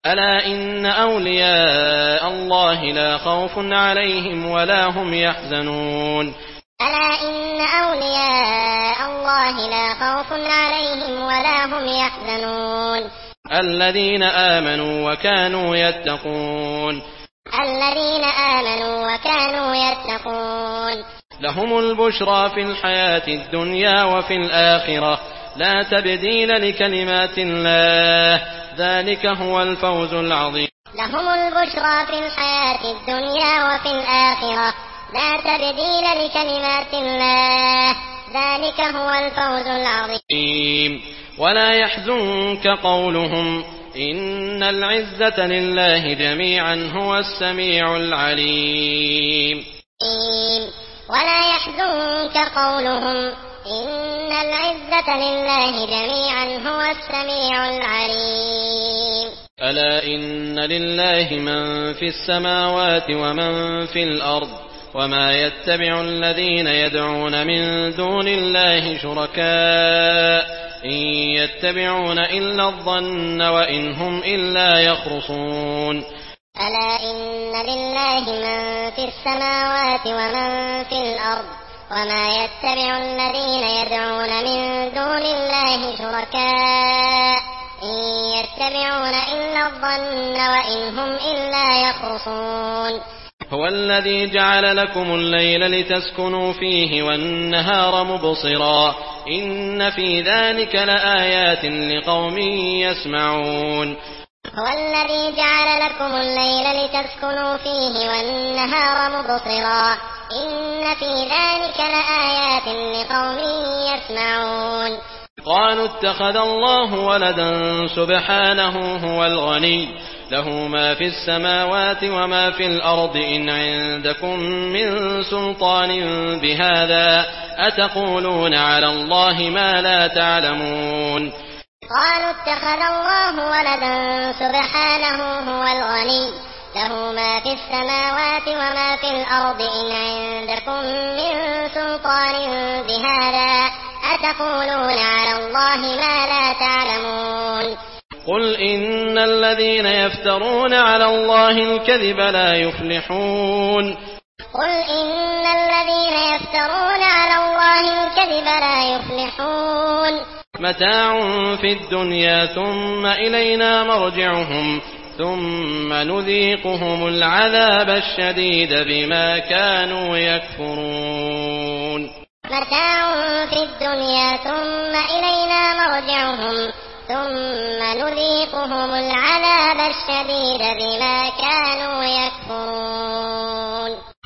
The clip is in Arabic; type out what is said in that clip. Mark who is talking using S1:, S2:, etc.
S1: ألا إن أولياء الله لا خوف عليهم ولا هم يحزنون
S2: ألا إن أولياء الله لا خوف عليهم ولا هم يحزنون
S1: الذين آمنوا وكانوا يتقون
S2: الذين آمنوا وكانوا يتقون
S1: لهم البشرى في الحياة الدنيا وفي الآخرة لا تبديل لكلمات الله ذلك هو الفوز العظيم
S2: لهم البشرى في الحياة الدنيا وفي الآخرة لا تبديل لكلمات الله ذلك هو الفوز العظيم
S1: ولا يحزنك قولهم إن العزة لله جميعا هو السميع العليم
S2: ولا يحزنك قولهم إن العزة لله جميعا هو السميع العليم
S1: ألا إن لله من في السماوات ومن في الأرض وما يتبع الذين يدعون من دون الله شركاء إن يتبعون إلا الظن وإن هم إلا يخرصون
S2: ألا إن لله من في السماوات ومن في الأرض وما يتبع الذين يدعون من دون الله شركاء إن يتبعون إلا الظن وإن هم إلا يخرصون
S1: هو الذي جعل لكم الليل لتسكنوا فيه والنهار مبصرا إن في ذلك لآيات لقوم يسمعون
S2: هو الذي جعل لكم الليل لتسكنوا فيه والنهار مبصرا إن في ذلك لآيات لقوم يسمعون
S1: قالوا اتخذ الله ولدا سبحانه هو الغني له ما في السماوات وما في الأرض إن عندكم من سلطان بهذا أتقولون على الله ما لا تعلمون
S2: قالوا اتخذ الله ولدا سبحانه هو الغني له ما في السماوات وما في الأرض إن عندكم من سلطان بهذا أتقولون على الله ما لا تعلمون
S1: قل إن الذين يفترون على الله الكذب لا يفلحون
S2: قل إن الذين يفترون على الله الكذب لا يفلحون
S1: متاع في الدنيا ثم إلينا مرجعهم ثم نذيقهم العذاب الشديد بما كانوا يكفرون
S2: متاع في الدنيا ثم إلينا مرجعهم ثم نذيقهم العذاب الشديد بما كانوا يكفرون